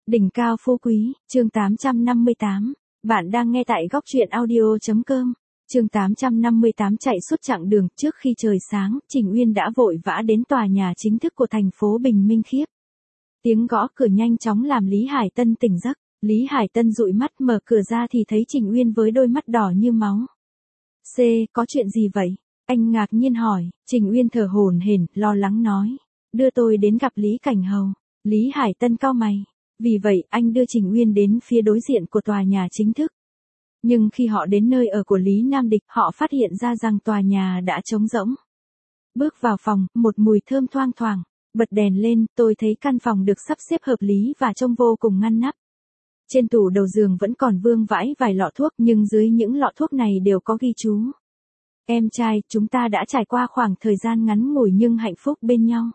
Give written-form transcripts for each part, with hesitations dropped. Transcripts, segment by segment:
Đỉnh cao phú quý, chương 858. Bạn đang nghe tại góc truyện audio.com. Chương 858 chạy suốt chặng đường. Trước khi trời sáng, Trình Uyên đã vội vã đến tòa nhà chính thức của thành phố Bình Minh khiếp. Tiếng gõ cửa nhanh chóng làm Lý Hải Tân tỉnh giấc. Lý Hải Tân dụi mắt mở cửa ra thì thấy Trình Uyên với đôi mắt đỏ như máu. Có chuyện gì vậy? Anh ngạc nhiên hỏi. Trình Uyên thở hổn hển, lo lắng nói. Đưa tôi đến gặp Lý Cảnh Hầu. Lý Hải Tân cau mày. Vì vậy, anh đưa Trình Uyên đến phía đối diện của tòa nhà chính thức. Nhưng khi họ đến nơi ở của Lý Nam Địch, họ phát hiện ra rằng tòa nhà đã trống rỗng. Bước vào phòng, một mùi thơm thoang thoảng. Bật đèn lên, tôi thấy căn phòng được sắp xếp hợp lý và trông vô cùng ngăn nắp. Trên tủ đầu giường vẫn còn vương vãi vài lọ thuốc, nhưng dưới những lọ thuốc này đều có ghi chú. Em trai, chúng ta đã trải qua khoảng thời gian ngắn ngủi nhưng hạnh phúc bên nhau.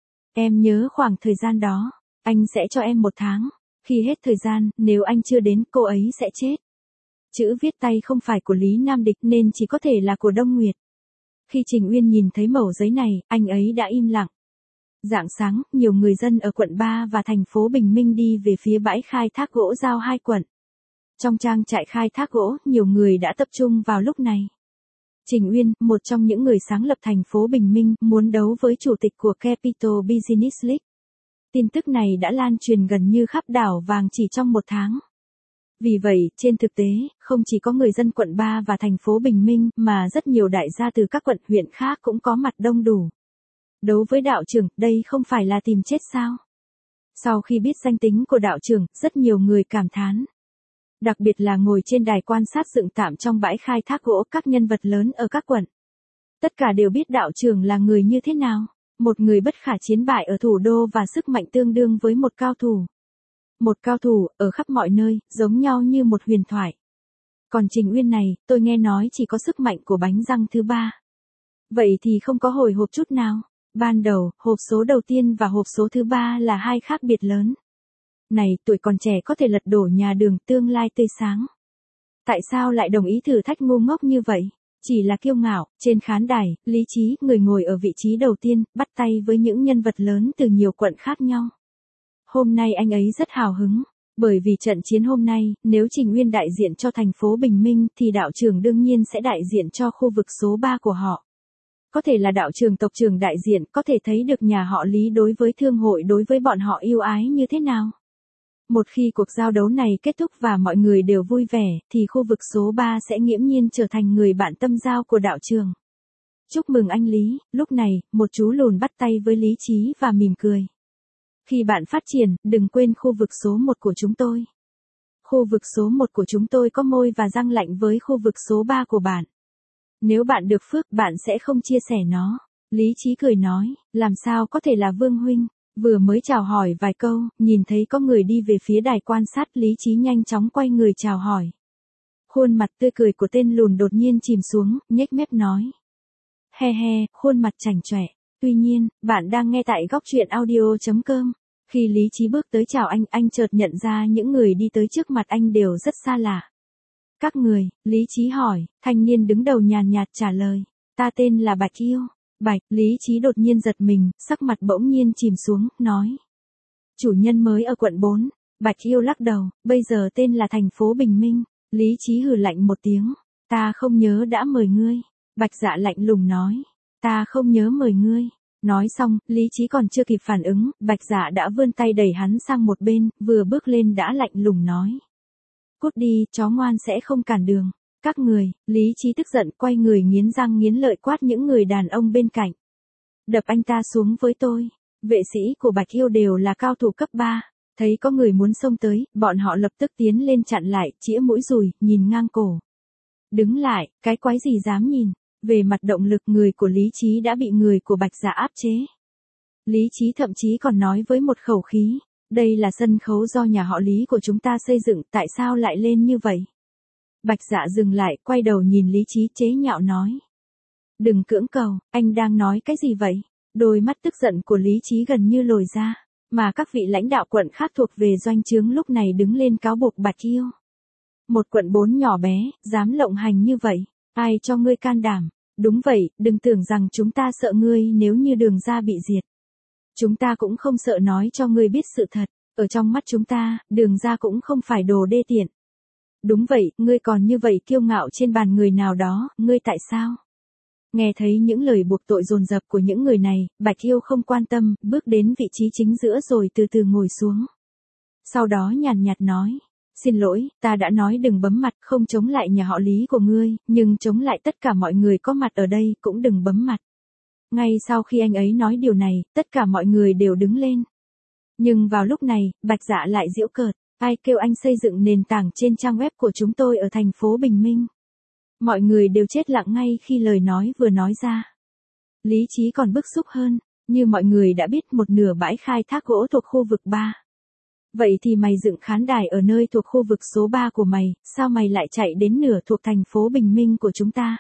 Em nhớ khoảng thời gian đó. Anh sẽ cho em 1 tháng. Khi hết thời gian, nếu anh chưa đến, cô ấy sẽ chết. Chữ viết tay không phải của Lý Nam Địch nên chỉ có thể là của Đông Nguyệt. Khi Trình Uyên nhìn thấy mẩu giấy này, anh ấy đã im lặng. Rạng sáng, nhiều người dân ở quận 3 và thành phố Bình Minh đi về phía bãi khai thác gỗ giao 2 quận. Trong trang trại khai thác gỗ, nhiều người đã tập trung vào lúc này. Trình Uyên, một trong những người sáng lập thành phố Bình Minh, muốn đấu với chủ tịch của Capital Business League. Tin tức này đã lan truyền gần như khắp đảo vàng chỉ trong 1 tháng. Vì vậy, trên thực tế, không chỉ có người dân quận 3 và thành phố Bình Minh, mà rất nhiều đại gia từ các quận huyện khác cũng có mặt đông đủ. Đấu với đạo trưởng, đây không phải là tìm chết sao? Sau khi biết danh tính của đạo trưởng, rất nhiều người cảm thán. Đặc biệt là ngồi trên đài quan sát dựng tạm trong bãi khai thác gỗ các nhân vật lớn ở các quận. Tất cả đều biết đạo trưởng là người như thế nào. Một người bất khả chiến bại ở thủ đô và sức mạnh tương đương với một cao thủ. Một cao thủ, ở khắp mọi nơi, giống nhau như một huyền thoại. Còn Trình Uyên này, tôi nghe nói chỉ có sức mạnh của bánh răng thứ 3. Vậy thì không có hồi hộp chút nào. Ban đầu, hộp số đầu tiên và hộp số thứ 3 là hai khác biệt lớn. Này, tuổi còn trẻ có thể lật đổ nhà Đường, tương lai tươi sáng. Tại sao lại đồng ý thử thách ngu ngốc như vậy? Chỉ là kiêu ngạo. Trên khán đài, Lý Trí, người ngồi ở vị trí đầu tiên, bắt tay với những nhân vật lớn từ nhiều quận khác nhau. Hôm nay anh ấy rất hào hứng, bởi vì trận chiến hôm nay, nếu Trình Uyên đại diện cho thành phố Bình Minh thì đạo trưởng đương nhiên sẽ đại diện cho khu vực số 3 của họ. Có thể là đạo trưởng tộc trưởng đại diện, có thể thấy được nhà họ Lý đối với thương hội đối với bọn họ yêu ái như thế nào. Một khi cuộc giao đấu này kết thúc và mọi người đều vui vẻ, thì khu vực số 3 sẽ nghiễm nhiên trở thành người bạn tâm giao của đạo trưởng. Chúc mừng anh Lý. Lúc này, một chú lùn bắt tay với Lý Trí và mỉm cười. Khi bạn phát triển, đừng quên khu vực số 1 của chúng tôi. Khu vực số 1 của chúng tôi có môi và răng lạnh với khu vực số 3 của bạn. Nếu bạn được phước, bạn sẽ không chia sẻ nó. Lý Trí cười nói, làm sao có thể là Vương huynh. Vừa mới chào hỏi vài câu, nhìn thấy có người đi về phía đài quan sát, Lý Trí nhanh chóng quay người chào hỏi. Khuôn mặt tươi cười của tên lùn đột nhiên chìm xuống, nhếch mép nói. He he, khuôn mặt chảnh chọe. Tuy nhiên, bạn đang nghe tại góc truyện audio.com. Khi Lý Trí bước tới chào anh chợt nhận ra những người đi tới trước mặt anh đều rất xa lạ. Các người, Lý Trí hỏi, thanh niên đứng đầu nhàn nhạt trả lời. Ta tên là Bạch Yêu. Bạch, Lý Trí đột nhiên giật mình, sắc mặt bỗng nhiên chìm xuống, nói. Chủ nhân mới ở quận 4. Bạch Yêu lắc đầu, bây giờ tên là thành phố Bình Minh. Lý Trí hừ lạnh một tiếng. Ta không nhớ đã mời ngươi. Bạch Dạ lạnh lùng nói. Ta không nhớ mời ngươi. Nói xong, Lý Trí còn chưa kịp phản ứng, Bạch Dạ đã vươn tay đẩy hắn sang một bên, vừa bước lên đã lạnh lùng nói. Cút đi, chó ngoan sẽ không cản đường. Các người, Lý Trí tức giận quay người nghiến răng nghiến lợi quát những người đàn ông bên cạnh. Đập anh ta xuống với tôi. Vệ sĩ của Bạch Yêu đều là cao thủ cấp 3. Thấy có người muốn xông tới, bọn họ lập tức tiến lên chặn lại, chĩa mũi dùi, nhìn ngang cổ. Đứng lại, cái quái gì dám nhìn. Về mặt động lực, người của Lý Trí đã bị người của Bạch Dạ áp chế. Lý Trí thậm chí còn nói với một khẩu khí. Đây là sân khấu do nhà họ Lý của chúng ta xây dựng, tại sao lại lên như vậy? Bạch Dạ dừng lại, quay đầu nhìn Lý Trí chế nhạo nói. Đừng cưỡng cầu, anh đang nói cái gì vậy? Đôi mắt tức giận của Lý Trí gần như lồi ra, mà các vị lãnh đạo quận khác thuộc về doanh trướng lúc này đứng lên cáo buộc Bạch Yêu. Một quận 4 nhỏ bé, dám lộng hành như vậy, ai cho ngươi can đảm? Đúng vậy, đừng tưởng rằng chúng ta sợ ngươi nếu như Đường gia bị diệt. Chúng ta cũng không sợ nói cho ngươi biết sự thật. Ở trong mắt chúng ta, Đường gia cũng không phải đồ đê tiện. Đúng vậy, ngươi còn như vậy kiêu ngạo trên bàn người nào đó, ngươi tại sao? Nghe thấy những lời buộc tội dồn dập của những người này, Bạch Yêu không quan tâm, bước đến vị trí chính giữa rồi từ từ ngồi xuống. Sau đó nhàn nhạt nói, xin lỗi, ta đã nói đừng bấm mặt, không chống lại nhà họ Lý của ngươi, nhưng chống lại tất cả mọi người có mặt ở đây, cũng đừng bấm mặt. Ngay sau khi anh ấy nói điều này, tất cả mọi người đều đứng lên. Nhưng vào lúc này, Bạch Dạ lại giễu cợt, ai kêu anh xây dựng nền tảng trên trang web của chúng tôi ở thành phố Bình Minh. Mọi người đều chết lặng ngay khi lời nói vừa nói ra. Lý Chí còn bức xúc hơn, như mọi người đã biết một nửa bãi khai thác gỗ thuộc khu vực 3. Vậy thì mày dựng khán đài ở nơi thuộc khu vực số 3 của mày, sao mày lại chạy đến nửa thuộc thành phố Bình Minh của chúng ta?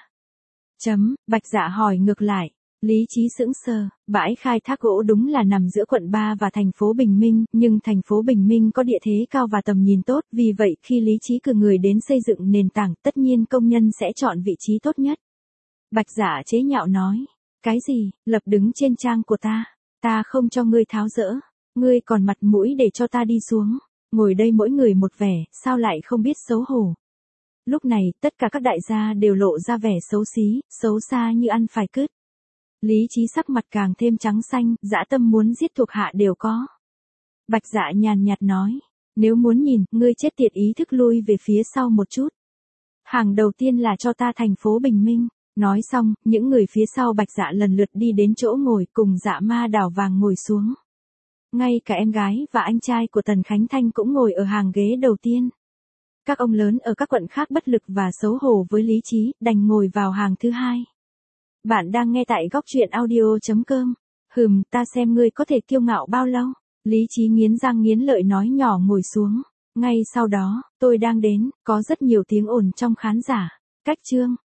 Bạch Dạ hỏi ngược lại. Lý Chí sững sờ, bãi khai thác gỗ đúng là nằm giữa quận 3 và thành phố Bình Minh, nhưng thành phố Bình Minh có địa thế cao và tầm nhìn tốt, vì vậy khi Lý Chí cử người đến xây dựng nền tảng, tất nhiên công nhân sẽ chọn vị trí tốt nhất. Bạch Dạ chế nhạo nói, cái gì, lập đứng trên trang của ta không cho ngươi tháo dỡ, ngươi còn mặt mũi để cho ta đi xuống, ngồi đây mỗi người một vẻ, sao lại không biết xấu hổ. Lúc này, tất cả các đại gia đều lộ ra vẻ xấu xí, xấu xa như ăn phải cứt. Lý Chí sắc mặt càng thêm trắng xanh, dã tâm muốn giết thuộc hạ đều có. Bạch Dạ nhàn nhạt nói, nếu muốn nhìn, ngươi chết tiệt ý thức lui về phía sau một chút. Hàng đầu tiên là cho ta thành phố Bình Minh. Nói xong, những người phía sau Bạch Dạ lần lượt đi đến chỗ ngồi cùng Dạ Ma Đào Vàng ngồi xuống. Ngay cả em gái và anh trai của Tần Khánh Thanh cũng ngồi ở hàng ghế đầu tiên. Các ông lớn ở các quận khác bất lực và xấu hổ với Lý Chí, đành ngồi vào hàng thứ hai. Bạn đang nghe tại góc truyện audio.com. Ta xem ngươi có thể kiêu ngạo bao lâu. Lý Chí nghiến răng nghiến lợi nói nhỏ ngồi xuống. Ngay sau đó, tôi đang đến, có rất nhiều tiếng ồn trong khán giả. Cách chương.